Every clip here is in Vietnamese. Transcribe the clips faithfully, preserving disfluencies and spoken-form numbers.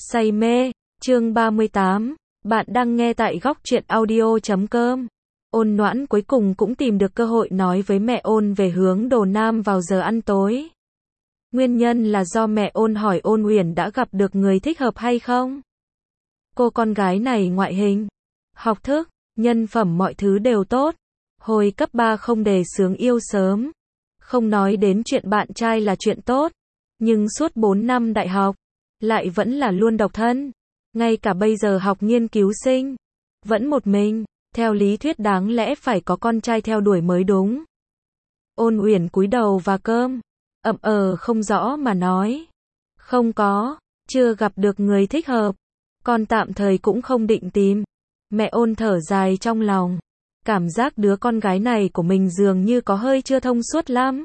Say mê, chương ba mươi tám, bạn đang nghe tại góc truyện audio chấm com. Ôn Noãn cuối cùng cũng tìm được cơ hội nói với mẹ Ôn về hướng Đồ Nam vào giờ ăn tối. Nguyên nhân là do mẹ Ôn hỏi Ôn Uyển đã gặp được người thích hợp hay không. Cô con gái này ngoại hình, học thức, nhân phẩm mọi thứ đều tốt. Hồi cấp ba không đề xướng yêu sớm. Không nói đến chuyện bạn trai là chuyện tốt. Nhưng suốt bốn năm đại học, lại vẫn là luôn độc thân. Ngay cả bây giờ học nghiên cứu sinh, vẫn một mình. Theo lý thuyết đáng lẽ phải có con trai theo đuổi mới đúng. Ôn Uyển cúi đầu và cơm, ậm ờ không rõ mà nói. Không có, chưa gặp được người thích hợp. Con tạm thời cũng không định tìm. Mẹ Ôn thở dài trong lòng. Cảm giác đứa con gái này của mình dường như có hơi chưa thông suốt lắm.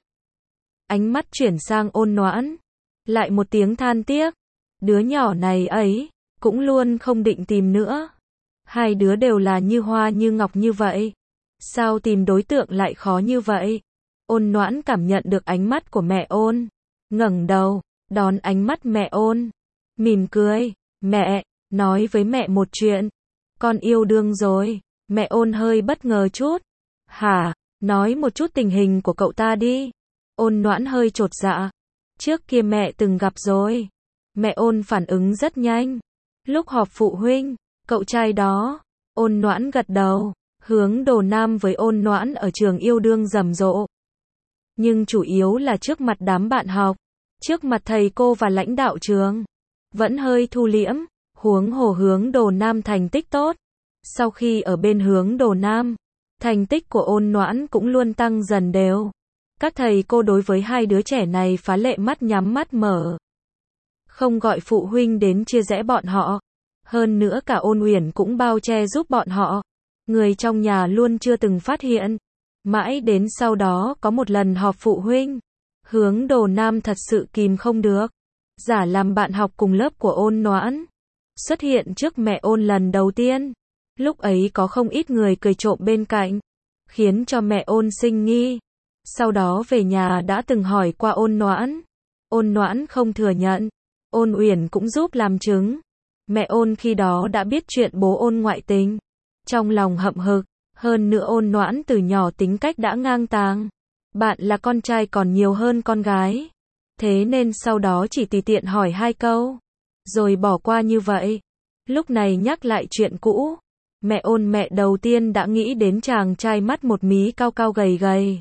Ánh mắt chuyển sang Ôn Noãn. Lại một tiếng than tiếc. Đứa nhỏ này ấy, cũng luôn không định tìm nữa. Hai đứa đều là như hoa như ngọc như vậy. Sao tìm đối tượng lại khó như vậy? Ôn Noãn cảm nhận được ánh mắt của mẹ Ôn. Ngẩng đầu, đón ánh mắt mẹ Ôn. Mỉm cười. Mẹ, nói với mẹ một chuyện. Con yêu đương rồi. Mẹ Ôn hơi bất ngờ chút. Hả? Nói một chút tình hình của cậu ta đi. Ôn Noãn hơi chột dạ. Trước kia mẹ từng gặp rồi. Mẹ Ôn phản ứng rất nhanh. Lúc họp phụ huynh, cậu trai đó. Ôn Noãn gật đầu. Hướng Đồ Nam với Ôn Noãn ở trường yêu đương rầm rộ. Nhưng chủ yếu là trước mặt đám bạn học. Trước mặt thầy cô và lãnh đạo trường. Vẫn hơi thu liễm. Huống hồ Hướng Đồ Nam thành tích tốt. Sau khi ở bên Hướng Đồ Nam, thành tích của Ôn Noãn cũng luôn tăng dần đều. Các thầy cô đối với hai đứa trẻ này phá lệ mắt nhắm mắt mở. Không gọi phụ huynh đến chia rẽ bọn họ. Hơn nữa cả Ôn Uyển cũng bao che giúp bọn họ. Người trong nhà luôn chưa từng phát hiện. Mãi đến sau đó có một lần họp phụ huynh. Hướng Đồ Nam thật sự kìm không được. Giả làm bạn học cùng lớp của Ôn Noãn. Xuất hiện trước mẹ Ôn lần đầu tiên. Lúc ấy có không ít người cười trộm bên cạnh. Khiến cho mẹ Ôn sinh nghi. Sau đó về nhà đã từng hỏi qua Ôn Noãn. Ôn Noãn không thừa nhận. Ôn Uyển cũng giúp làm chứng. Mẹ Ôn khi đó đã biết chuyện bố Ôn ngoại tình. Trong lòng hậm hực. Hơn nữa Ôn Noãn từ nhỏ tính cách đã ngang tàng. Bạn là con trai còn nhiều hơn con gái. Thế nên sau đó chỉ tùy tiện hỏi hai câu. Rồi bỏ qua như vậy. Lúc này nhắc lại chuyện cũ. Mẹ Ôn mẹ đầu tiên đã nghĩ đến chàng trai mắt một mí cao cao gầy gầy.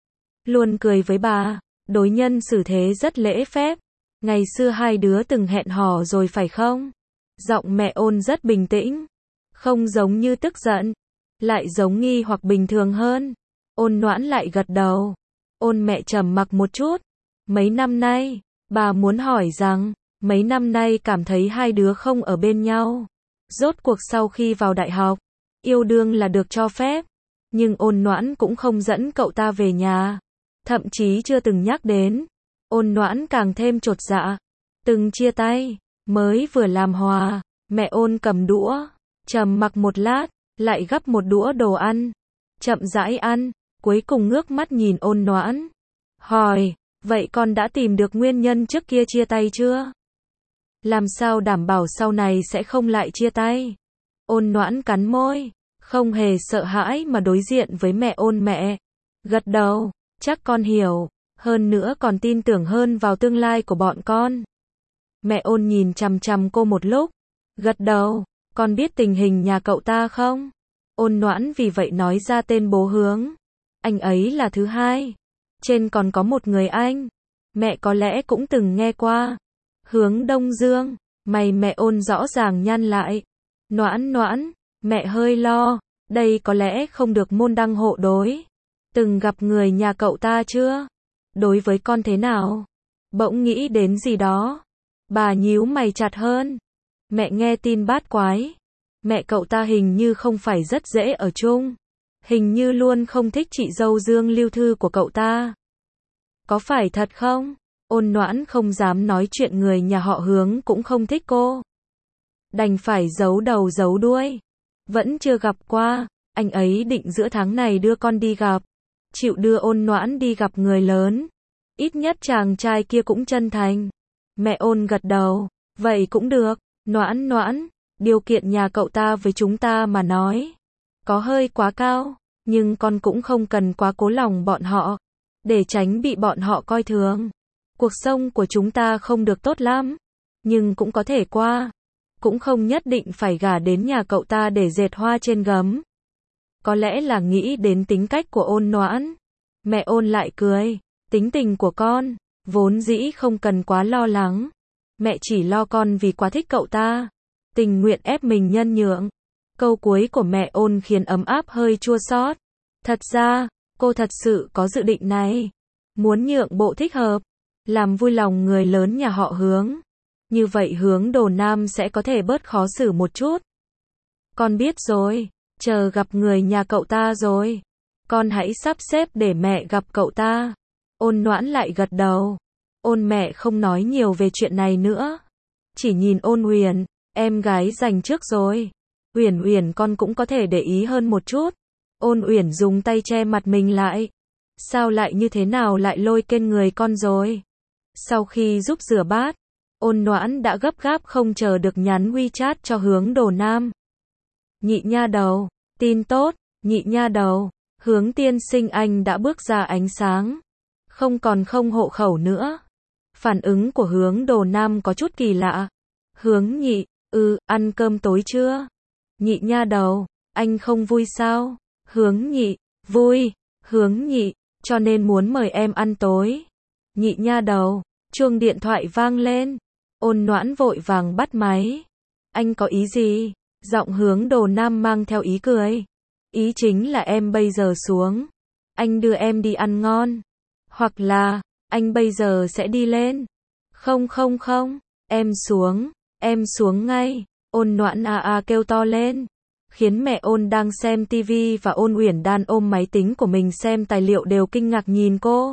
Luôn cười với bà. Đối nhân xử thế rất lễ phép. Ngày xưa hai đứa từng hẹn hò rồi phải không? Giọng mẹ Ôn rất bình tĩnh. Không giống như tức giận. Lại giống nghi hoặc bình thường hơn. Ôn Noãn lại gật đầu. Ôn mẹ trầm mặc một chút. Mấy năm nay, bà muốn hỏi rằng, mấy năm nay cảm thấy hai đứa không ở bên nhau. Rốt cuộc sau khi vào đại học, yêu đương là được cho phép. Nhưng Ôn Noãn cũng không dẫn cậu ta về nhà. Thậm chí chưa từng nhắc đến. Ôn Noãn càng thêm chột dạ. Từng chia tay, mới vừa làm hòa, mẹ Ôn cầm đũa, trầm mặc một lát, lại gắp một đũa đồ ăn. Chậm rãi ăn, cuối cùng ngước mắt nhìn Ôn Noãn. Hỏi, vậy con đã tìm được nguyên nhân trước kia chia tay chưa? Làm sao đảm bảo sau này sẽ không lại chia tay? Ôn Noãn cắn môi, không hề sợ hãi mà đối diện với mẹ Ôn mẹ. Gật đầu, chắc con hiểu, hơn nữa còn tin tưởng hơn vào tương lai của bọn con. Mẹ Ôn nhìn chằm chằm cô một lúc, gật đầu, con biết tình hình nhà cậu ta không? Ôn Noãn vì vậy nói ra tên bố Hướng. Anh ấy là thứ hai. Trên còn có một người anh. Mẹ có lẽ cũng từng nghe qua. Hướng Đông Dương. Mày mẹ Ôn rõ ràng nhăn lại. Noãn Noãn, mẹ hơi lo. Đây có lẽ không được môn đăng hộ đối. Từng gặp người nhà cậu ta chưa? Đối với con thế nào? Bỗng nghĩ đến gì đó. Bà nhíu mày chặt hơn. Mẹ nghe tin bát quái. Mẹ cậu ta hình như không phải rất dễ ở chung. Hình như luôn không thích chị dâu Dương Lưu Thư của cậu ta. Có phải thật không? Ôn Noãn không dám nói chuyện người nhà họ Hướng cũng không thích cô. Đành phải giấu đầu giấu đuôi. Vẫn chưa gặp qua. Anh ấy định giữa tháng này đưa con đi gặp. Chịu đưa Ôn Noãn đi gặp người lớn. Ít nhất chàng trai kia cũng chân thành. Mẹ Ôn gật đầu. Vậy cũng được. Noãn noãn, điều kiện nhà cậu ta với chúng ta mà nói, có hơi quá cao, nhưng con cũng không cần quá cố lòng bọn họ, để tránh bị bọn họ coi thường. Cuộc sống của chúng ta không được tốt lắm, nhưng cũng có thể qua. Cũng không nhất định phải gả đến nhà cậu ta để dệt hoa trên gấm. Có lẽ là nghĩ đến tính cách của Ôn Noãn. Mẹ Ôn lại cười, tính tình của con, vốn dĩ không cần quá lo lắng. Mẹ chỉ lo con vì quá thích cậu ta, tình nguyện ép mình nhân nhượng. Câu cuối của mẹ Ôn khiến ấm áp hơi chua xót. Thật ra, cô thật sự có dự định này. Muốn nhượng bộ thích hợp, làm vui lòng người lớn nhà họ Hướng. Như vậy Hướng Đồ Nam sẽ có thể bớt khó xử một chút. Con biết rồi, chờ gặp người nhà cậu ta rồi. Con hãy sắp xếp để mẹ gặp cậu ta. Ôn Noãn lại gật đầu. Ôn mẹ không nói nhiều về chuyện này nữa. Chỉ nhìn Ôn Uyển, em gái dành trước rồi. Uyển Uyển con cũng có thể để ý hơn một chút. Ôn Uyển dùng tay che mặt mình lại. Sao lại như thế nào lại lôi kên người con rồi? Sau khi giúp rửa bát, Ôn Noãn đã gấp gáp không chờ được nhắn WeChat cho Hướng Đồ Nam. Nhị nha đầu, tin tốt, nhị nha đầu, Hướng tiên sinh anh đã bước ra ánh sáng. Không còn không hộ khẩu nữa. Phản ứng của Hướng Đồ Nam có chút kỳ lạ. Hướng nhị, ừ, ăn cơm tối chưa? Nhị nha đầu, anh không vui sao? Hướng nhị, vui. Hướng nhị, cho nên muốn mời em ăn tối. Nhị nha đầu, chuông điện thoại vang lên. Ôn Noãn vội vàng bắt máy. Anh có ý gì? Giọng Hướng Đồ Nam mang theo ý cười. Ý chính là em bây giờ xuống. Anh đưa em đi ăn ngon. Hoặc là, anh bây giờ sẽ đi lên. Không không không, em xuống, em xuống ngay. Ôn Noãn a a kêu to lên. Khiến mẹ Ôn đang xem tivi và Ôn Uyển đang ôm máy tính của mình xem tài liệu đều kinh ngạc nhìn cô.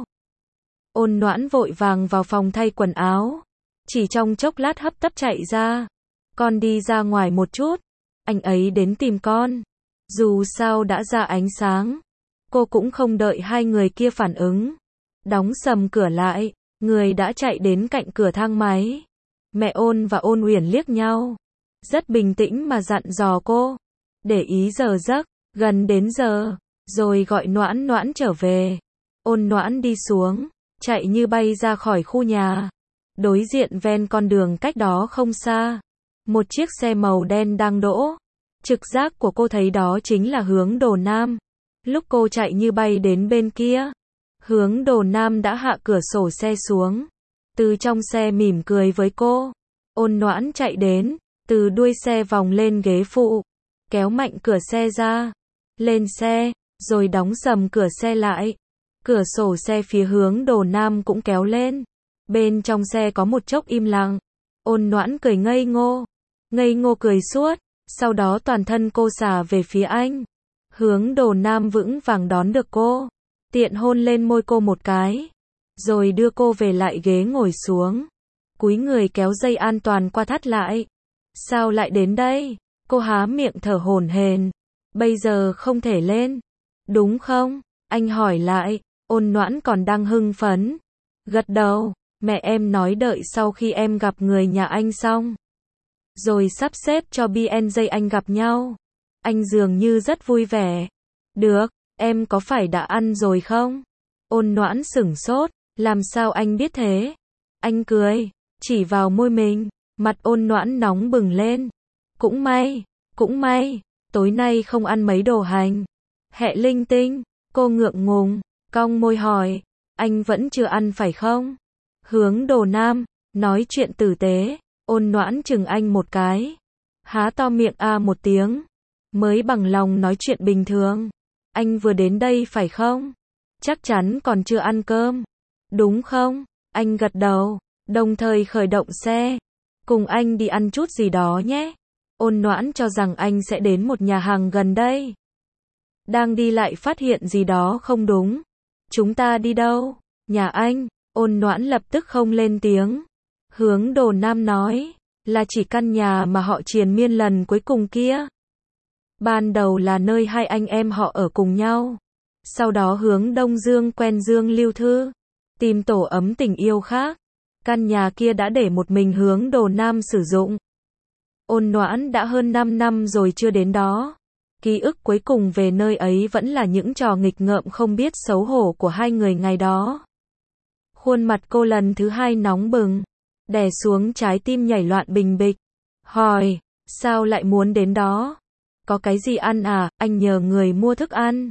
Ôn Noãn vội vàng vào phòng thay quần áo. Chỉ trong chốc lát hấp tấp chạy ra. Con đi ra ngoài một chút. Anh ấy đến tìm con. Dù sao đã ra ánh sáng. Cô cũng không đợi hai người kia phản ứng. Đóng sầm cửa lại. Người đã chạy đến cạnh cửa thang máy. Mẹ Ôn và Ôn Uyển liếc nhau. Rất bình tĩnh mà dặn dò cô. Để ý giờ giấc. Gần đến giờ. Rồi gọi Noãn Noãn trở về. Ôn Noãn đi xuống. Chạy như bay ra khỏi khu nhà. Đối diện ven con đường cách đó không xa. Một chiếc xe màu đen đang đỗ. Trực giác của cô thấy đó chính là Hướng Đồ Nam. Lúc cô chạy như bay đến bên kia, Hướng Đồ Nam đã hạ cửa sổ xe xuống. Từ trong xe mỉm cười với cô. Ôn Noãn chạy đến, từ đuôi xe vòng lên ghế phụ. Kéo mạnh cửa xe ra. Lên xe, rồi đóng sầm cửa xe lại. Cửa sổ xe phía Hướng Đồ Nam cũng kéo lên. Bên trong xe có một chốc im lặng. Ôn Noãn cười ngây ngô. Ngây ngô cười suốt. Sau đó toàn thân cô xả về phía anh. Hướng Đồ Nam vững vàng đón được cô. Tiện hôn lên môi cô một cái. Rồi đưa cô về lại ghế ngồi xuống. Cúi người kéo dây an toàn qua thắt lại. Sao lại đến đây? Cô há miệng thở hổn hển. Bây giờ không thể lên. Đúng không? Anh hỏi lại. Ôn Noãn còn đang hưng phấn. Gật đầu. Mẹ em nói đợi sau khi em gặp người nhà anh xong. Rồi sắp xếp cho bê en gi anh gặp nhau. Anh dường như rất vui vẻ. Được, em có phải đã ăn rồi không? Ôn Noãn sửng sốt. Làm sao anh biết thế? Anh cười. Chỉ vào môi mình. Mặt Ôn Noãn nóng bừng lên. Cũng may, cũng may. Tối nay không ăn mấy đồ hành. Hẹ linh tinh. Cô ngượng ngùng. Cong môi hỏi. Anh vẫn chưa ăn phải không? Hướng Đồ Nam. Nói chuyện tử tế. Ôn Noãn chừng anh một cái. Há to miệng a một tiếng. Mới bằng lòng nói chuyện bình thường. Anh vừa đến đây phải không? Chắc chắn còn chưa ăn cơm. Đúng không? Anh gật đầu. Đồng thời khởi động xe. Cùng anh đi ăn chút gì đó nhé. Ôn Noãn cho rằng anh sẽ đến một nhà hàng gần đây. Đang đi lại phát hiện gì đó không đúng. Chúng ta đi đâu? Nhà anh. Ôn Noãn lập tức không lên tiếng. Hướng Đồ Nam nói. Là chỉ căn nhà mà họ triền miên lần cuối cùng kia. Ban đầu là nơi hai anh em họ ở cùng nhau. Sau đó Hướng Đông Dương quen Dương Lưu Thư. Tìm tổ ấm tình yêu khác. Căn nhà kia đã để một mình Hướng Đồ Nam sử dụng. Ôn Noãn đã hơn năm năm rồi chưa đến đó. Ký ức cuối cùng về nơi ấy vẫn là những trò nghịch ngợm không biết xấu hổ của hai người ngày đó. Khuôn mặt cô lần thứ hai nóng bừng, đè xuống trái tim nhảy loạn bình bịch. Hỏi, sao lại muốn đến đó? Có cái gì ăn à, anh nhờ người mua thức ăn.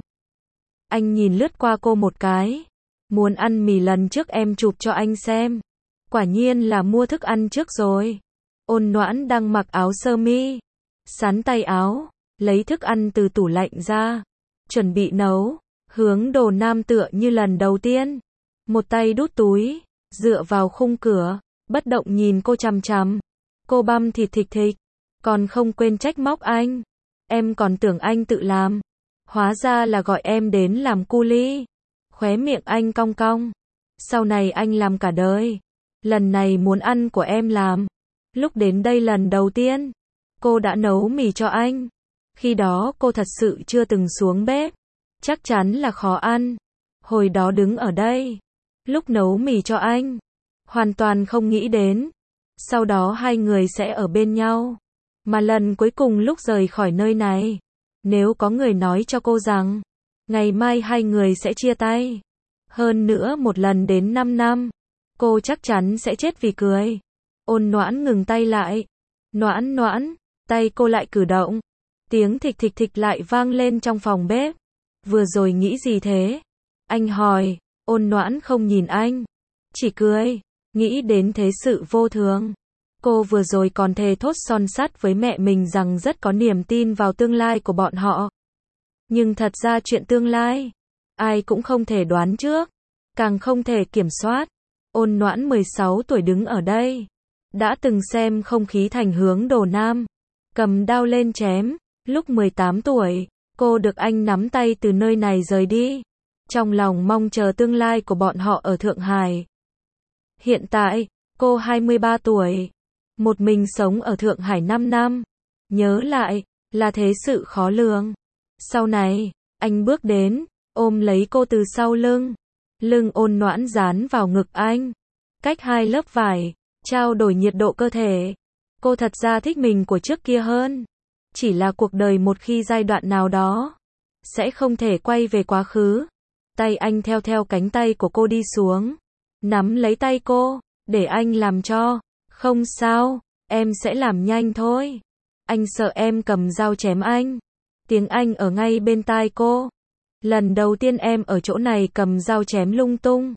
Anh nhìn lướt qua cô một cái. Muốn ăn mì lần trước em chụp cho anh xem. Quả nhiên là mua thức ăn trước rồi. Ôn Noãn đang mặc áo sơ mi, sắn tay áo, lấy thức ăn từ tủ lạnh ra, chuẩn bị nấu. Hướng Đồ Nam tựa như lần đầu tiên, một tay đút túi, dựa vào khung cửa, bất động nhìn cô chằm chằm. Cô băm thịt thịt thịt, còn không quên trách móc anh. Em còn tưởng anh tự làm, hóa ra là gọi em đến làm cu li. Khóe miệng anh cong cong. Sau này anh làm cả đời. Lần này muốn ăn của em làm. Lúc đến đây lần đầu tiên, cô đã nấu mì cho anh. Khi đó cô thật sự chưa từng xuống bếp. Chắc chắn là khó ăn. Hồi đó đứng ở đây, lúc nấu mì cho anh, hoàn toàn không nghĩ đến. Sau đó hai người sẽ ở bên nhau. Mà lần cuối cùng lúc rời khỏi nơi này, nếu có người nói cho cô rằng, ngày mai hai người sẽ chia tay. Hơn nữa một lần đến năm năm, cô chắc chắn sẽ chết vì cười. Ôn Noãn ngừng tay lại. Noãn Noãn, tay cô lại cử động. Tiếng thịch thịch thịch lại vang lên trong phòng bếp. Vừa rồi nghĩ gì thế? Anh hỏi. Ôn Noãn không nhìn anh, chỉ cười, nghĩ đến thế sự vô thường. Cô vừa rồi còn thề thốt son sắt với mẹ mình rằng rất có niềm tin vào tương lai của bọn họ. Nhưng thật ra chuyện tương lai, ai cũng không thể đoán trước, càng không thể kiểm soát. Ôn Noãn mười sáu tuổi đứng ở đây, đã từng xem không khí thành Hướng Đồ Nam, cầm đao lên chém. Lúc mười tám tuổi, cô được anh nắm tay từ nơi này rời đi. Trong lòng mong chờ tương lai của bọn họ ở Thượng Hải. Hiện tại, cô hai mươi ba tuổi, một mình sống ở Thượng Hải năm năm. Nhớ lại, là thế sự khó lường. Sau này, anh bước đến, ôm lấy cô từ sau lưng. Lưng Ôn Noãn dán vào ngực anh. Cách hai lớp vải, trao đổi nhiệt độ cơ thể. Cô thật ra thích mình của trước kia hơn. Chỉ là cuộc đời một khi giai đoạn nào đó, sẽ không thể quay về quá khứ. Tay anh theo theo cánh tay của cô đi xuống. Nắm lấy tay cô, để anh làm cho. Không sao, em sẽ làm nhanh thôi. Anh sợ em cầm dao chém anh. Tiếng anh ở ngay bên tai cô. Lần đầu tiên em ở chỗ này cầm dao chém lung tung.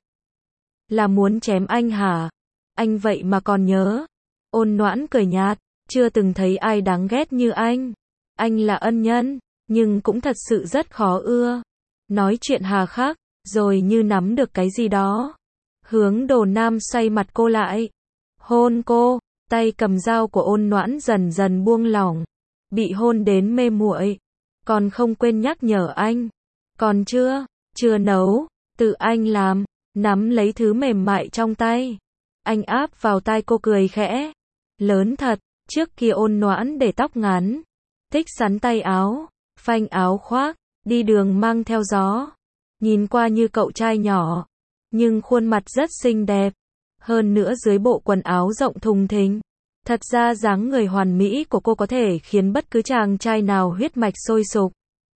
Là muốn chém anh hả? Anh vậy mà còn nhớ. Ôn Noãn cười nhạt, chưa từng thấy ai đáng ghét như anh. Anh là ân nhân, nhưng cũng thật sự rất khó ưa. Nói chuyện hà khắc, rồi như nắm được cái gì đó. Hướng Đồ Nam xoay mặt cô lại. Hôn cô, tay cầm dao của Ôn Noãn dần dần buông lỏng. Bị hôn đến mê muội. Còn không quên nhắc nhở anh. Còn chưa, chưa nấu, tự anh làm. Nắm lấy thứ mềm mại trong tay. Anh áp vào tai cô cười khẽ. Lớn thật, trước kia Ôn Noãn để tóc ngắn. Thích sắn tay áo, phanh áo khoác, đi đường mang theo gió. Nhìn qua như cậu trai nhỏ, nhưng khuôn mặt rất xinh đẹp. Hơn nữa dưới bộ quần áo rộng thùng thình, thật ra dáng người hoàn mỹ của cô có thể khiến bất cứ chàng trai nào huyết mạch sôi sục.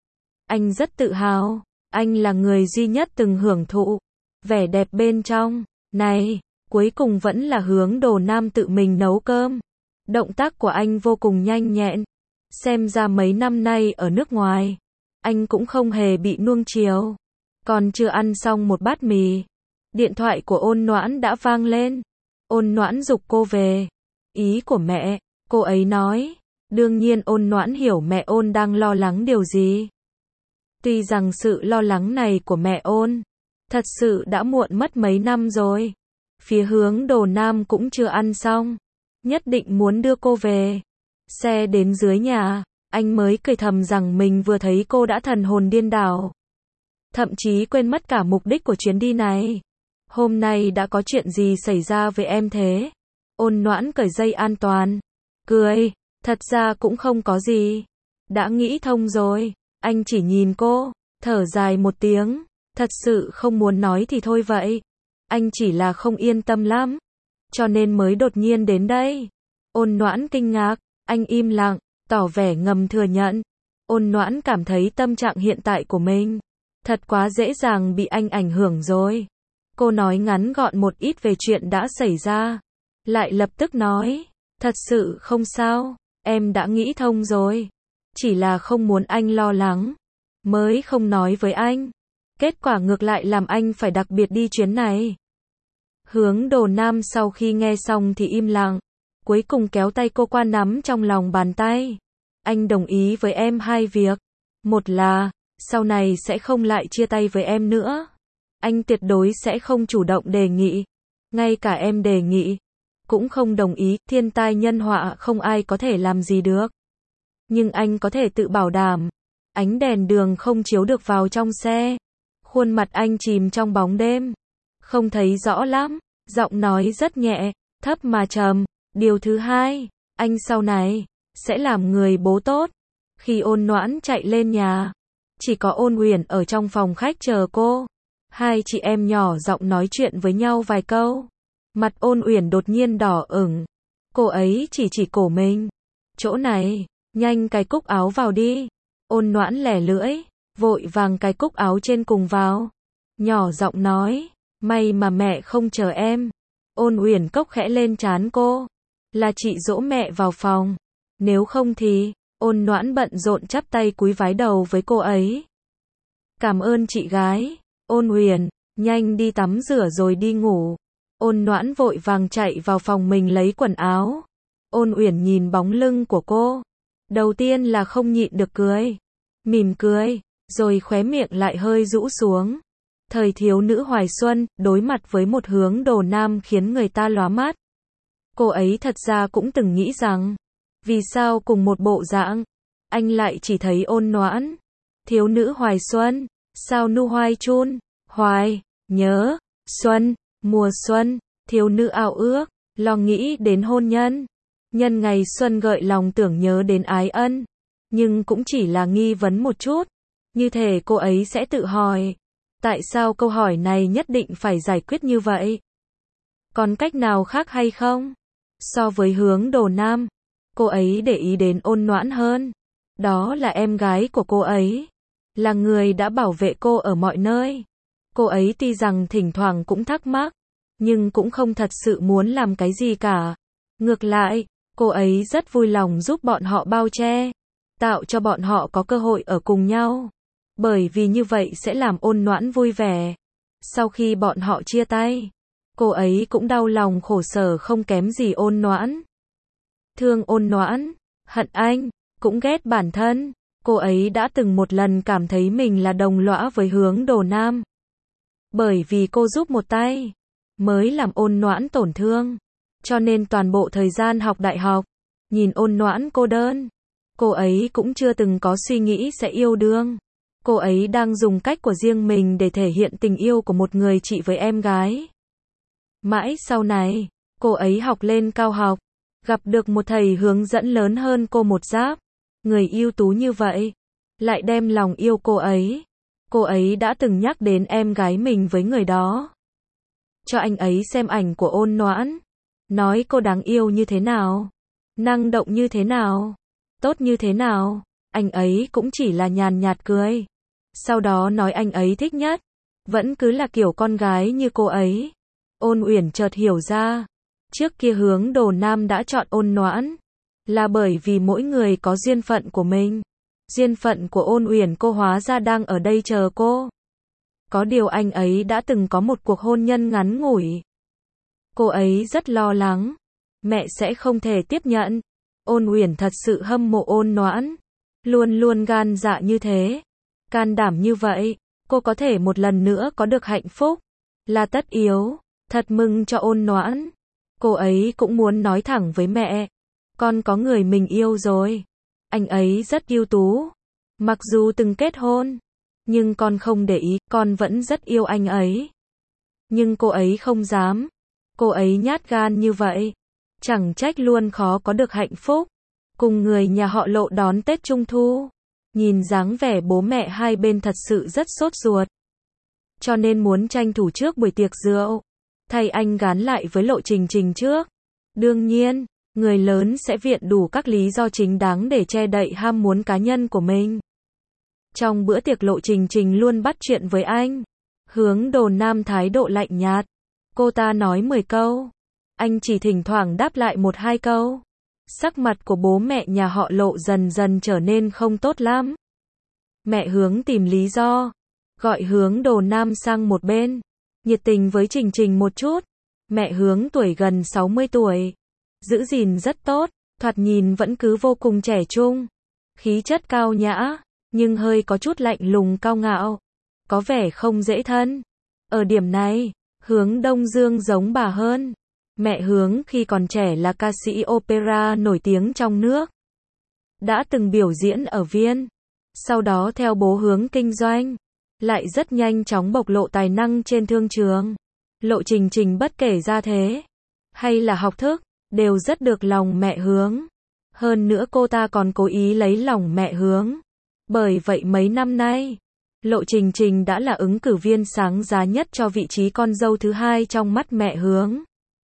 Anh rất tự hào, anh là người duy nhất từng hưởng thụ vẻ đẹp bên trong. Này, cuối cùng vẫn là Hướng Đồ Nam tự mình nấu cơm. Động tác của anh vô cùng nhanh nhẹn. Xem ra mấy năm nay ở nước ngoài, anh cũng không hề bị nuông chiều. Còn chưa ăn xong một bát mì, điện thoại của Ôn Noãn đã vang lên. Ôn Noãn giục cô về. Ý của mẹ, cô ấy nói. Đương nhiên Ôn Noãn hiểu mẹ Ôn đang lo lắng điều gì. Tuy rằng sự lo lắng này của mẹ Ôn, thật sự đã muộn mất mấy năm rồi. Phía Hướng Đồ Nam cũng chưa ăn xong, nhất định muốn đưa cô về. Xe đến dưới nhà, anh mới cười thầm rằng mình vừa thấy cô đã thần hồn điên đảo. Thậm chí quên mất cả mục đích của chuyến đi này. Hôm nay đã có chuyện gì xảy ra với em thế? Ôn Noãn cởi dây an toàn, cười, thật ra cũng không có gì. Đã nghĩ thông rồi. Anh chỉ nhìn cô, thở dài một tiếng, thật sự không muốn nói thì thôi vậy. Anh chỉ là không yên tâm lắm, cho nên mới đột nhiên đến đây. Ôn Noãn kinh ngạc, Anh im lặng, tỏ vẻ ngầm thừa nhận. Ôn Noãn cảm thấy tâm trạng hiện tại của mình thật quá dễ dàng bị anh ảnh hưởng rồi. Cô nói ngắn gọn một ít về chuyện đã xảy ra. Lại lập tức nói, thật sự không sao, em đã nghĩ thông rồi. Chỉ là không muốn anh lo lắng, mới không nói với anh. Kết quả ngược lại làm anh phải đặc biệt đi chuyến này. Hướng Đồ Nam sau khi nghe xong thì im lặng. Cuối cùng kéo tay cô qua nắm trong lòng bàn tay. Anh đồng ý với em hai việc. Một là, sau này sẽ không lại chia tay với em nữa. Anh tuyệt đối sẽ không chủ động đề nghị. Ngay cả em đề nghị, cũng không đồng ý. Thiên tai nhân họa không ai có thể làm gì được. Nhưng anh có thể tự bảo đảm. Ánh đèn đường không chiếu được vào trong xe. Khuôn mặt anh chìm trong bóng đêm. Không thấy rõ lắm. Giọng nói rất nhẹ, thấp mà trầm. Điều thứ hai, anh sau này sẽ làm người bố tốt. Khi Ôn Noãn chạy lên nhà, chỉ có Ôn Uyển ở trong phòng khách chờ cô. Hai chị em nhỏ giọng nói chuyện với nhau vài câu. Mặt Ôn Uyển đột nhiên đỏ ửng. Cô ấy chỉ chỉ cổ mình. Chỗ này, nhanh cài cúc áo vào đi. Ôn Noãn lẻ lưỡi, vội vàng cài cúc áo trên cùng vào. Nhỏ giọng nói, may mà mẹ không chờ em. Ôn Uyển cốc khẽ lên trán cô. Là chị dỗ mẹ vào phòng. Nếu không thì, Ôn Noãn bận rộn chắp tay cúi vái đầu với cô ấy. Cảm ơn chị gái. Ôn Uyển, nhanh đi tắm rửa rồi đi ngủ. Ôn Noãn vội vàng chạy vào phòng mình lấy quần áo. Ôn Uyển nhìn bóng lưng của cô. Đầu tiên là không nhịn được cười. Mỉm cười, rồi khóe miệng lại hơi rũ xuống. Thời thiếu nữ hoài xuân, đối mặt với một Hướng Đồ Nam khiến người ta lóa mắt. Cô ấy thật ra cũng từng nghĩ rằng, vì sao cùng một bộ dạng, anh lại chỉ thấy Ôn Noãn. Thiếu nữ hoài xuân, sao nu hoài chun, hoài, nhớ, xuân, mùa xuân, thiếu nữ ao ước, lo nghĩ đến hôn nhân. Nhân ngày xuân gợi lòng tưởng nhớ đến ái ân, nhưng cũng chỉ là nghi vấn một chút. Như thể cô ấy sẽ tự hỏi, tại sao câu hỏi này nhất định phải giải quyết như vậy? Còn cách nào khác hay không? So với Hướng Đồ Nam, cô ấy để ý đến Ôn Noãn hơn. Đó là em gái của cô ấy, là người đã bảo vệ cô ở mọi nơi. Cô ấy tuy rằng thỉnh thoảng cũng thắc mắc, nhưng cũng không thật sự muốn làm cái gì cả. Ngược lại, cô ấy rất vui lòng giúp bọn họ bao che, tạo cho bọn họ có cơ hội ở cùng nhau. Bởi vì như vậy sẽ làm Ôn Noãn vui vẻ. Sau khi bọn họ chia tay, cô ấy cũng đau lòng khổ sở không kém gì Ôn Noãn. Thương Ôn Noãn, hận anh, cũng ghét bản thân. Cô ấy đã từng một lần cảm thấy mình là đồng lõa với Hướng Đồ Nam. Bởi vì cô giúp một tay, mới làm Ôn Noãn tổn thương. Cho nên toàn bộ thời gian học đại học, nhìn Ôn Noãn cô đơn, cô ấy cũng chưa từng có suy nghĩ sẽ yêu đương. Cô ấy đang dùng cách của riêng mình để thể hiện tình yêu của một người chị với em gái. Mãi sau này, cô ấy học lên cao học, gặp được một thầy hướng dẫn lớn hơn cô một giáp. Người ưu tú như vậy, lại đem lòng yêu cô ấy. Cô ấy đã từng nhắc đến em gái mình với người đó. Cho anh ấy xem ảnh của Ôn Noãn. Nói cô đáng yêu như thế nào, năng động như thế nào, tốt như thế nào. Anh ấy cũng chỉ là nhàn nhạt cười. Sau đó nói anh ấy thích nhất, vẫn cứ là kiểu con gái như cô ấy. Ôn Uyển chợt hiểu ra, trước kia Hướng Đồ Nam đã chọn Ôn Noãn, là bởi vì mỗi người có duyên phận của mình. Duyên phận của Ôn Uyển cô hóa ra đang ở đây chờ cô. Có điều anh ấy đã từng có một cuộc hôn nhân ngắn ngủi. Cô ấy rất lo lắng, mẹ sẽ không thể tiếp nhận. Ôn Uyển thật sự hâm mộ Ôn Noãn, luôn luôn gan dạ như thế, can đảm như vậy, cô có thể một lần nữa có được hạnh phúc, là tất yếu. Thật mừng cho Ôn Noãn. Cô ấy cũng muốn nói thẳng với mẹ, con có người mình yêu rồi. Anh ấy rất ưu tú. Mặc dù từng kết hôn, nhưng con không để ý, con vẫn rất yêu anh ấy. Nhưng cô ấy không dám. Cô ấy nhát gan như vậy, chẳng trách luôn khó có được hạnh phúc. Cùng người nhà họ Lộ đón Tết Trung Thu, nhìn dáng vẻ bố mẹ hai bên thật sự rất sốt ruột. Cho nên muốn tranh thủ trước buổi tiệc rượu, thay anh gán lại với lộ trình trình trước. Đương nhiên, Người lớn sẽ viện đủ các lý do chính đáng để che đậy ham muốn cá nhân của mình. Trong bữa tiệc Lộ Trình Trình luôn bắt chuyện với anh. Hướng Đồ Nam thái độ lạnh nhạt. Cô ta nói mười câu. Anh chỉ thỉnh thoảng đáp lại một hai câu. Sắc mặt của bố mẹ nhà họ Lộ dần dần trở nên không tốt lắm. Mẹ Hướng tìm lý do. Gọi Hướng Đồ Nam sang một bên. Nhiệt tình với Trình Trình một chút. Mẹ Hướng tuổi gần sáu mươi tuổi. Giữ gìn rất tốt. Thoạt nhìn vẫn cứ vô cùng trẻ trung. Khí chất cao nhã. Nhưng hơi có chút lạnh lùng cao ngạo. Có vẻ không dễ thân. Ở điểm này, Hướng Đông Dương giống bà hơn. Mẹ Hướng khi còn trẻ là ca sĩ opera nổi tiếng trong nước. Đã từng biểu diễn ở Viên. Sau đó theo bố Hướng kinh doanh. Lại rất nhanh chóng bộc lộ tài năng trên thương trường. Lộ Trình Trình bất kể gia thế. Hay là học thức. Đều rất được lòng mẹ Hướng. Hơn nữa cô ta còn cố ý lấy lòng mẹ Hướng. Bởi vậy mấy năm nay, Lộ Trình Trình đã là ứng cử viên sáng giá nhất cho vị trí con dâu thứ hai trong mắt mẹ Hướng.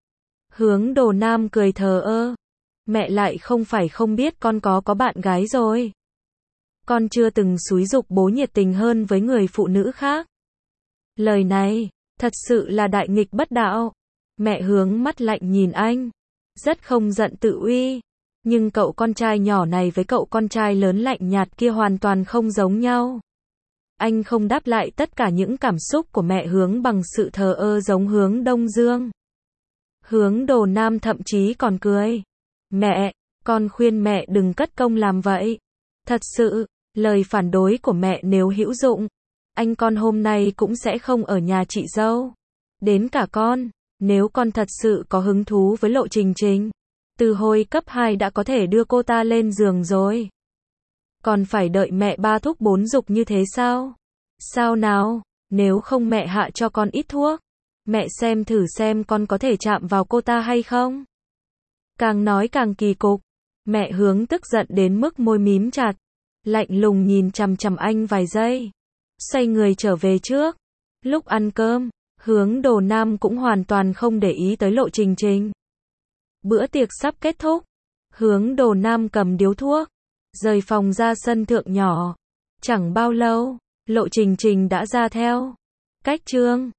Hướng Đồ Nam cười thờ ơ. Mẹ lại không phải không biết con có có bạn gái rồi. Con chưa từng xúi giục bố nhiệt tình hơn với người phụ nữ khác. Lời này, thật sự là đại nghịch bất đạo. Mẹ Hướng mắt lạnh nhìn anh. Rất không giận tự uy. Nhưng cậu con trai nhỏ này với cậu con trai lớn lạnh nhạt kia hoàn toàn không giống nhau. Anh không đáp lại tất cả những cảm xúc của mẹ Hướng bằng sự thờ ơ giống Hướng Đông Dương. Hướng Đồ Nam thậm chí còn cười. Mẹ, con khuyên mẹ đừng cất công làm vậy. Thật sự, lời phản đối của mẹ nếu hữu dụng, anh con hôm nay cũng sẽ không ở nhà chị dâu. Đến cả con, nếu con thật sự có hứng thú với Lộ Trình Trình, từ hồi cấp hai đã có thể đưa cô ta lên giường rồi. Còn phải đợi mẹ ba thúc bốn giục như thế sao? Sao nào, nếu không mẹ hạ cho con ít thuốc. Mẹ xem thử xem con có thể chạm vào cô ta hay không? Càng nói càng kỳ cục. Mẹ Hướng tức giận đến mức môi mím chặt. Lạnh lùng nhìn chằm chằm anh vài giây. Xoay người trở về trước. Lúc ăn cơm, Hướng Đồ Nam cũng hoàn toàn không để ý tới Lộ Trình Trình. Bữa tiệc sắp kết thúc. Hướng Đồ Nam cầm điếu thuốc. Rời phòng ra sân thượng nhỏ. Chẳng bao lâu, Lộ Trình Trình đã ra theo. Cách Trương.